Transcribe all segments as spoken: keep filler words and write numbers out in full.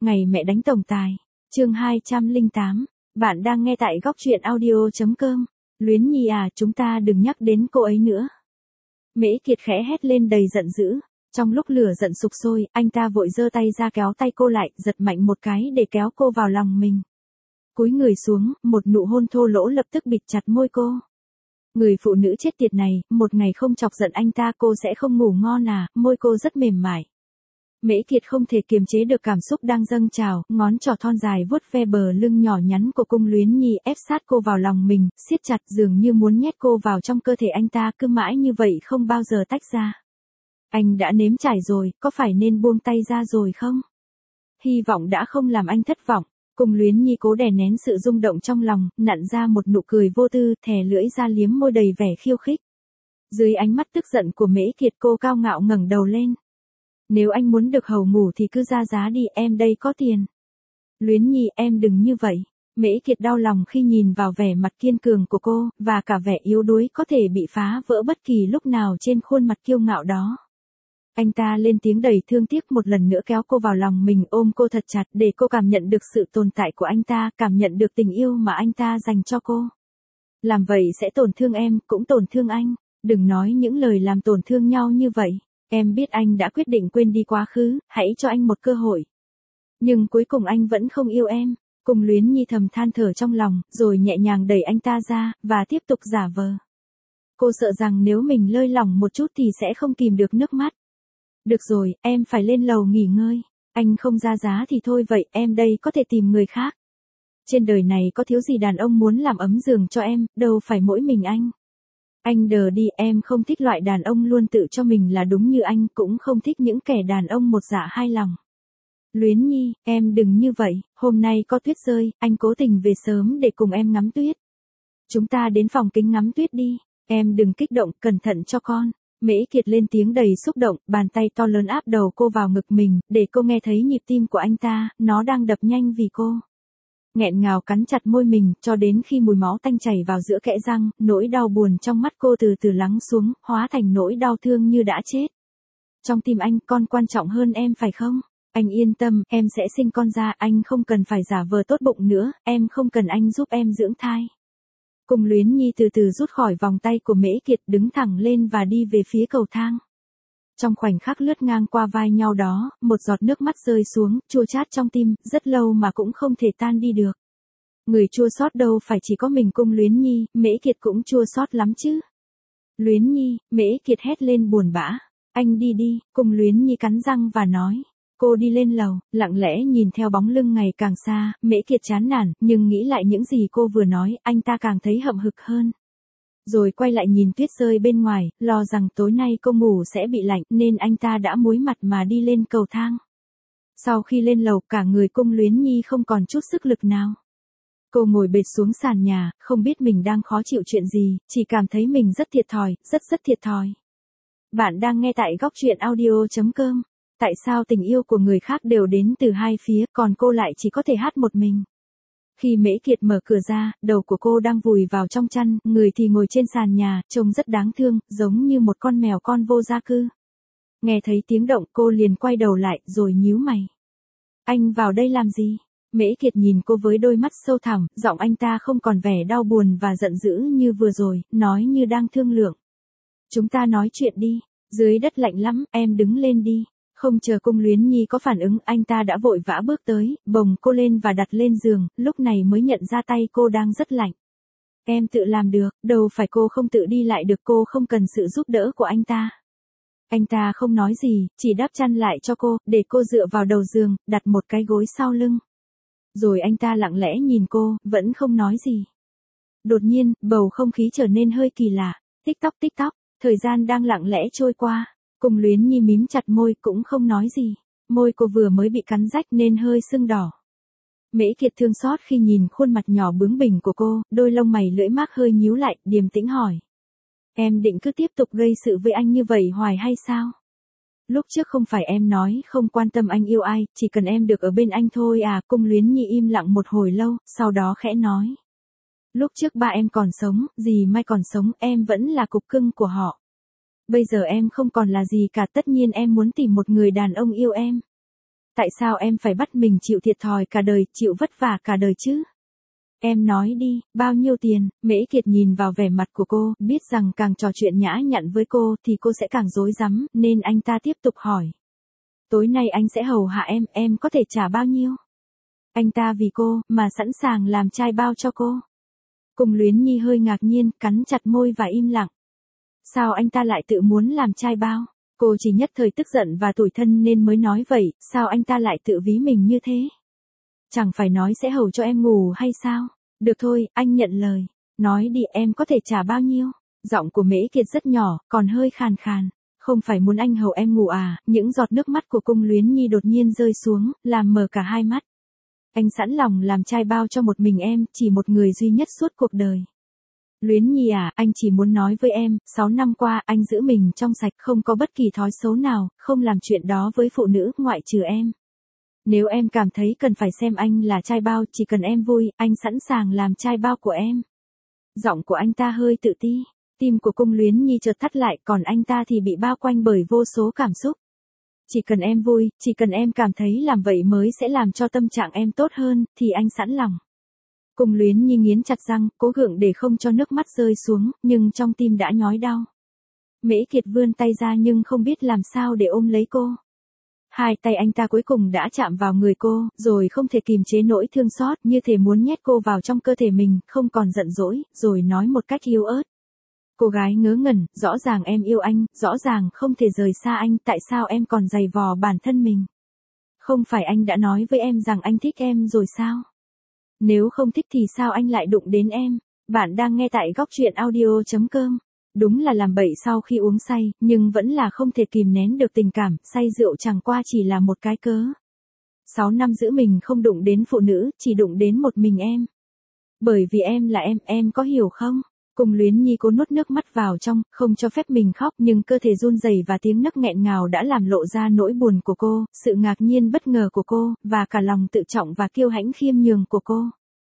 Ngày mẹ đánh tổng tài. Chương hai trăm lẻ tám. Bạn đang nghe tại góc truyện audio chấm com. Luyến Nhi à, chúng ta đừng nhắc đến cô ấy nữa. Mễ Kiệt khẽ hét lên đầy giận dữ. Trong lúc lửa giận sục sôi, anh ta vội giơ tay ra kéo tay cô lại, giật mạnh một cái để kéo cô vào lòng mình. Cúi người xuống, một nụ hôn thô lỗ lập tức bịt chặt môi cô. Người phụ nữ chết tiệt này, một ngày không chọc giận anh ta cô sẽ không ngủ ngon à, môi cô rất mềm mại. Mễ Kiệt không thể kiềm chế được cảm xúc đang dâng trào, ngón trỏ thon dài vuốt ve bờ lưng nhỏ nhắn của Cung Luyến Nhi, ép sát cô vào lòng mình, siết chặt dường như muốn nhét cô vào trong cơ thể anh ta, cứ mãi như vậy không bao giờ tách ra. Anh đã nếm trải rồi, có phải nên buông tay ra rồi không? Hy vọng đã không làm anh thất vọng. Cung Luyến Nhi cố đè nén sự rung động trong lòng, nặn ra một nụ cười vô tư, thè lưỡi ra liếm môi đầy vẻ khiêu khích. Dưới ánh mắt tức giận của Mễ Kiệt cô cao ngạo ngẩng đầu lên. Nếu anh muốn được hầu ngủ thì cứ ra giá đi, em đây có tiền. Luyến Nhi, em đừng như vậy. Mễ Kiệt đau lòng khi nhìn vào vẻ mặt kiên cường của cô, và cả vẻ yếu đuối có thể bị phá vỡ bất kỳ lúc nào trên khuôn mặt kiêu ngạo đó. Anh ta lên tiếng đầy thương tiếc, một lần nữa kéo cô vào lòng mình, ôm cô thật chặt để cô cảm nhận được sự tồn tại của anh ta, cảm nhận được tình yêu mà anh ta dành cho cô. Làm vậy sẽ tổn thương em, cũng tổn thương anh. Đừng nói những lời làm tổn thương nhau như vậy. Em biết anh đã quyết định quên đi quá khứ, hãy cho anh một cơ hội. Nhưng cuối cùng anh vẫn không yêu em. Cung Luyến Nhi thầm than thở trong lòng, rồi nhẹ nhàng đẩy anh ta ra, và tiếp tục giả vờ. Cô sợ rằng nếu mình lơi lỏng một chút thì sẽ không kìm được nước mắt. Được rồi, em phải lên lầu nghỉ ngơi. Anh không ra giá thì thôi vậy, em đây có thể tìm người khác. Trên đời này có thiếu gì đàn ông muốn làm ấm giường cho em, đâu phải mỗi mình anh. Anh đờ đi, em không thích loại đàn ông luôn tự cho mình là đúng như anh, cũng không thích những kẻ đàn ông một dạ hai lòng. Luyến Nhi, em đừng như vậy, hôm nay có tuyết rơi, anh cố tình về sớm để cùng em ngắm tuyết. Chúng ta đến phòng kính ngắm tuyết đi, em đừng kích động, cẩn thận cho con. Mễ Kiệt lên tiếng đầy xúc động, bàn tay to lớn áp đầu cô vào ngực mình, để cô nghe thấy nhịp tim của anh ta, nó đang đập nhanh vì cô. Nghẹn ngào cắn chặt môi mình, cho đến khi mùi máu tanh chảy vào giữa kẽ răng, nỗi đau buồn trong mắt cô từ từ lắng xuống, hóa thành nỗi đau thương như đã chết. Trong tim anh, con quan trọng hơn em phải không? Anh yên tâm, em sẽ sinh con ra, anh không cần phải giả vờ tốt bụng nữa, em không cần anh giúp em dưỡng thai. Cung Luyến Nhi từ từ rút khỏi vòng tay của Mễ Kiệt, đứng thẳng lên và đi về phía cầu thang. Trong khoảnh khắc lướt ngang qua vai nhau đó, một giọt nước mắt rơi xuống, chua chát trong tim, rất lâu mà cũng không thể tan đi được. Người chua xót đâu phải chỉ có mình Cung Luyến Nhi, Mễ Kiệt cũng chua xót lắm chứ. Luyến Nhi, Mễ Kiệt hét lên buồn bã. Anh đi đi, Cung Luyến Nhi cắn răng và nói. Cô đi lên lầu, lặng lẽ nhìn theo bóng lưng ngày càng xa, Mễ Kiệt chán nản, nhưng nghĩ lại những gì cô vừa nói, anh ta càng thấy hậm hực hơn. Rồi quay lại nhìn tuyết rơi bên ngoài, lo rằng tối nay cô ngủ sẽ bị lạnh, nên anh ta đã muối mặt mà đi lên cầu thang. Sau khi lên lầu, cả người Cung Luyến Nhi không còn chút sức lực nào. Cô ngồi bệt xuống sàn nhà, không biết mình đang khó chịu chuyện gì, chỉ cảm thấy mình rất thiệt thòi, rất rất thiệt thòi. Bạn đang nghe tại góc truyện audio chấm com. Tại sao tình yêu của người khác đều đến từ hai phía, còn cô lại chỉ có thể hát một mình? Khi Mễ Kiệt mở cửa ra, đầu của cô đang vùi vào trong chăn, người thì ngồi trên sàn nhà, trông rất đáng thương, giống như một con mèo con vô gia cư. Nghe thấy tiếng động cô liền quay đầu lại, rồi nhíu mày. Anh vào đây làm gì? Mễ Kiệt nhìn cô với đôi mắt sâu thẳm, giọng anh ta không còn vẻ đau buồn và giận dữ như vừa rồi, nói như đang thương lượng. Chúng ta nói chuyện đi, dưới đất lạnh lắm, em đứng lên đi. Không chờ Cung Luyến Nhi có phản ứng, anh ta đã vội vã bước tới, bồng cô lên và đặt lên giường, lúc này mới nhận ra tay cô đang rất lạnh. Em tự làm được, đâu phải cô không tự đi lại được, cô không cần sự giúp đỡ của anh ta. Anh ta không nói gì, chỉ đắp chăn lại cho cô, để cô dựa vào đầu giường, đặt một cái gối sau lưng. Rồi anh ta lặng lẽ nhìn cô, vẫn không nói gì. Đột nhiên, bầu không khí trở nên hơi kỳ lạ, tích tóc tích tóc, thời gian đang lặng lẽ trôi qua. Cung Luyến Nhi mím chặt môi cũng không nói gì. Môi cô vừa mới bị cắn rách nên hơi sưng đỏ. Mễ Kiệt thương xót khi nhìn khuôn mặt nhỏ bướng bỉnh của cô, đôi lông mày lưỡi mác hơi nhíu lại, điềm tĩnh hỏi. Em định cứ tiếp tục gây sự với anh như vậy hoài hay sao? Lúc trước không phải em nói không quan tâm anh yêu ai, chỉ cần em được ở bên anh thôi à? Cung Luyến Nhi im lặng một hồi lâu, sau đó khẽ nói. Lúc trước ba em còn sống, dì Mai còn sống, em vẫn là cục cưng của họ. Bây giờ em không còn là gì cả, tất nhiên em muốn tìm một người đàn ông yêu em. Tại sao em phải bắt mình chịu thiệt thòi cả đời, chịu vất vả cả đời chứ? Em nói đi, bao nhiêu tiền? Mễ Kiệt nhìn vào vẻ mặt của cô, biết rằng càng trò chuyện nhã nhặn với cô thì cô sẽ càng rối rắm, nên anh ta tiếp tục hỏi. Tối nay anh sẽ hầu hạ em, em có thể trả bao nhiêu? Anh ta vì cô, mà sẵn sàng làm trai bao cho cô. Cung Luyến Nhi hơi ngạc nhiên, cắn chặt môi và im lặng. Sao anh ta lại tự muốn làm trai bao? Cô chỉ nhất thời tức giận và tủi thân nên mới nói vậy, sao anh ta lại tự ví mình như thế? Chẳng phải nói sẽ hầu cho em ngủ hay sao? Được thôi, anh nhận lời. Nói đi, em có thể trả bao nhiêu? Giọng của Mễ Kiệt rất nhỏ, còn hơi khàn khàn. Không phải muốn anh hầu em ngủ à? Những giọt nước mắt của Cung Luyến Nhi đột nhiên rơi xuống, làm mờ cả hai mắt. Anh sẵn lòng làm trai bao cho một mình em, chỉ một người duy nhất suốt cuộc đời. Luyến Nhi à, anh chỉ muốn nói với em, sáu năm qua anh giữ mình trong sạch, không có bất kỳ thói xấu nào, không làm chuyện đó với phụ nữ ngoại trừ em. Nếu em cảm thấy cần phải xem anh là trai bao, chỉ cần em vui, anh sẵn sàng làm trai bao của em. Giọng của anh ta hơi tự ti, tim của Cung Luyến Nhi chợt thắt lại, còn anh ta thì bị bao quanh bởi vô số cảm xúc. Chỉ cần em vui, chỉ cần em cảm thấy làm vậy mới sẽ làm cho tâm trạng em tốt hơn, thì anh sẵn lòng. Cung Luyến Nhi nghiến chặt răng, cố gượng để không cho nước mắt rơi xuống, nhưng trong tim đã nhói đau. Mễ Kiệt vươn tay ra nhưng không biết làm sao để ôm lấy cô. Hai tay anh ta cuối cùng đã chạm vào người cô, rồi không thể kìm chế nỗi thương xót, như thể muốn nhét cô vào trong cơ thể mình, không còn giận dỗi, rồi nói một cách yếu ớt. Cô gái ngớ ngẩn, rõ ràng em yêu anh, rõ ràng không thể rời xa anh, tại sao em còn giày vò bản thân mình? Không phải anh đã nói với em rằng anh thích em rồi sao? Nếu không thích thì sao anh lại đụng đến em? Bạn đang nghe tại góc truyện audio chấm com. Đúng là làm bậy sau khi uống say, nhưng vẫn là không thể kìm nén được tình cảm, say rượu chẳng qua chỉ là một cái cớ. Sáu năm giữ mình không đụng đến phụ nữ, chỉ đụng đến một mình em. Bởi vì em là em, em có hiểu không? Cung Luyến Nhi cố nuốt nước mắt vào trong, không cho phép mình khóc, nhưng cơ thể run rẩy và tiếng nấc nghẹn ngào đã làm lộ ra nỗi buồn của cô, sự ngạc nhiên bất ngờ của cô, và cả lòng tự trọng và kiêu hãnh khiêm nhường của cô.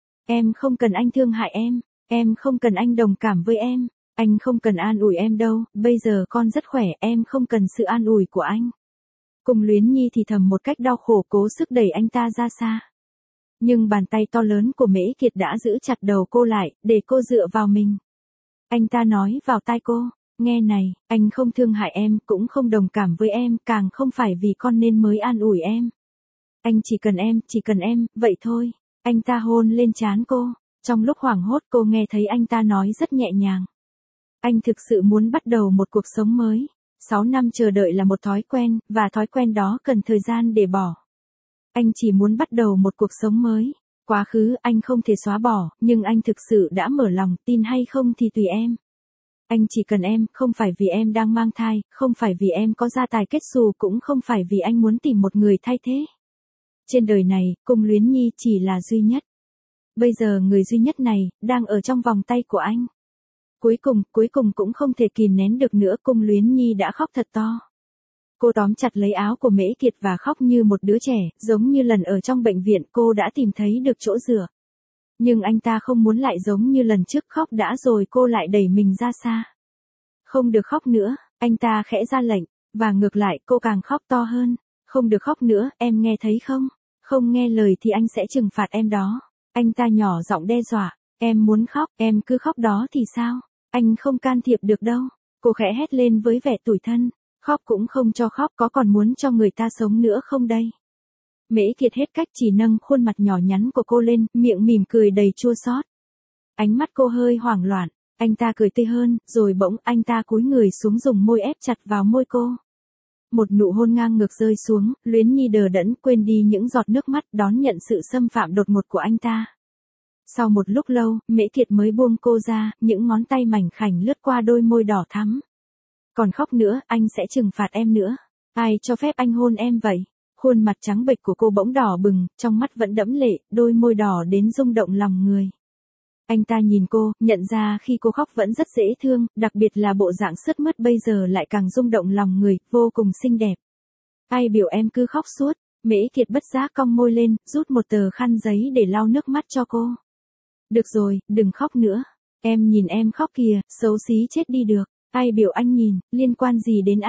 Em không cần anh thương hại em, em không cần anh đồng cảm với em, anh không cần an ủi em đâu, bây giờ con rất khỏe, em không cần sự an ủi của anh. Cung Luyến Nhi thì thầm một cách đau khổ, cố sức đẩy anh ta ra xa. Nhưng bàn tay to lớn của Mễ Kiệt đã giữ chặt đầu cô lại, để cô dựa vào mình. Anh ta nói vào tai cô, nghe này, anh không thương hại em, cũng không đồng cảm với em, càng không phải vì con nên mới an ủi em. Anh chỉ cần em, chỉ cần em, vậy thôi. Anh ta hôn lên trán cô, trong lúc hoảng hốt cô nghe thấy anh ta nói rất nhẹ nhàng. Anh thực sự muốn bắt đầu một cuộc sống mới. Sáu năm chờ đợi là một thói quen, và thói quen đó cần thời gian để bỏ. Anh chỉ muốn bắt đầu một cuộc sống mới. Quá khứ anh không thể xóa bỏ, nhưng anh thực sự đã mở lòng, tin hay không thì tùy em. Anh chỉ cần em, không phải vì em đang mang thai, không phải vì em có gia tài kết xù, cũng không phải vì anh muốn tìm một người thay thế. Trên đời này, Cung Luyến Nhi chỉ là duy nhất. Bây giờ người duy nhất này, đang ở trong vòng tay của anh. Cuối cùng, cuối cùng cũng không thể kìm nén được nữa, Cung Luyến Nhi đã khóc thật to. Cô tóm chặt lấy áo của Mễ Kiệt và khóc như một đứa trẻ, giống như lần ở trong bệnh viện cô đã tìm thấy được chỗ dựa. Nhưng anh ta không muốn lại giống như lần trước, khóc đã rồi cô lại đẩy mình ra xa. Không được khóc nữa, anh ta khẽ ra lệnh, và ngược lại cô càng khóc to hơn. Không được khóc nữa, em nghe thấy không? Không nghe lời thì anh sẽ trừng phạt em đó. Anh ta nhỏ giọng đe dọa, em muốn khóc, em cứ khóc đó thì sao? Anh không can thiệp được đâu. Cô khẽ hét lên với vẻ tủi thân. Khóc cũng không cho khóc, có còn muốn cho người ta sống nữa không đây? Mễ Kiệt hết cách chỉ nâng khuôn mặt nhỏ nhắn của cô lên, miệng mỉm cười đầy chua xót. Ánh mắt cô hơi hoảng loạn, anh ta cười tươi hơn, rồi bỗng anh ta cúi người xuống dùng môi ép chặt vào môi cô. Một nụ hôn ngang ngược rơi xuống, Luyến Nhi đờ đẫn quên đi những giọt nước mắt, đón nhận sự xâm phạm đột ngột của anh ta. Sau một lúc lâu, Mễ Kiệt mới buông cô ra, những ngón tay mảnh khảnh lướt qua đôi môi đỏ thắm. Còn khóc nữa, anh sẽ trừng phạt em nữa. Ai cho phép anh hôn em vậy? Khuôn mặt trắng bệch của cô bỗng đỏ bừng, trong mắt vẫn đẫm lệ, đôi môi đỏ đến rung động lòng người. Anh ta nhìn cô, nhận ra khi cô khóc vẫn rất dễ thương, đặc biệt là bộ dạng sướt mướt bây giờ lại càng rung động lòng người, vô cùng xinh đẹp. Ai biểu em cứ khóc suốt? Mễ Kiệt bất giác cong môi lên, rút một tờ khăn giấy để lau nước mắt cho cô. Được rồi, đừng khóc nữa. Em nhìn em khóc kìa, xấu xí chết đi được. Ai biểu anh nhìn, liên quan gì đến anh?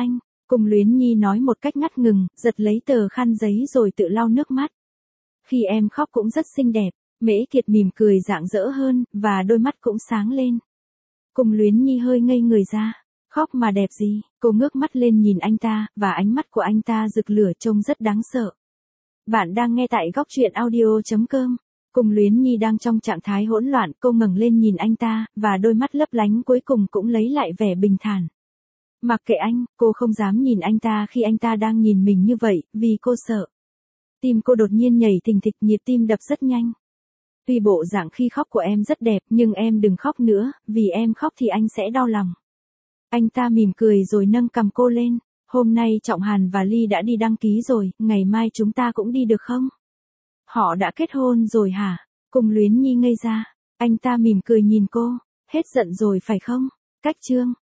Cùng Luyến Nhi nói một cách ngắt ngừng, giật lấy tờ khăn giấy rồi tự lau nước mắt. Khi em khóc cũng rất xinh đẹp, Mễ Kiệt mỉm cười rạng rỡ hơn, và đôi mắt cũng sáng lên. Cùng Luyến Nhi hơi ngây người ra. Khóc mà đẹp gì, cô ngước mắt lên nhìn anh ta, và ánh mắt của anh ta rực lửa trông rất đáng sợ. Bạn đang nghe tại góc truyện audio.com. Cùng Luyến Nhi đang trong trạng thái hỗn loạn, cô ngẩng lên nhìn anh ta, và đôi mắt lấp lánh cuối cùng cũng lấy lại vẻ bình thản. Mặc kệ anh, cô không dám nhìn anh ta khi anh ta đang nhìn mình như vậy, vì cô sợ. Tim cô đột nhiên nhảy thình thịch, nhịp tim đập rất nhanh. Tuy bộ dạng khi khóc của em rất đẹp, nhưng em đừng khóc nữa, vì em khóc thì anh sẽ đau lòng. Anh ta mỉm cười rồi nâng cằm cô lên. Hôm nay Trọng Hàn và Ly đã đi đăng ký rồi, ngày mai chúng ta cũng đi được không? Họ đã kết hôn rồi hả? Cùng Luyến Nhi ngây ra. Anh ta mỉm cười nhìn cô. Hết giận rồi phải không? Cách chương.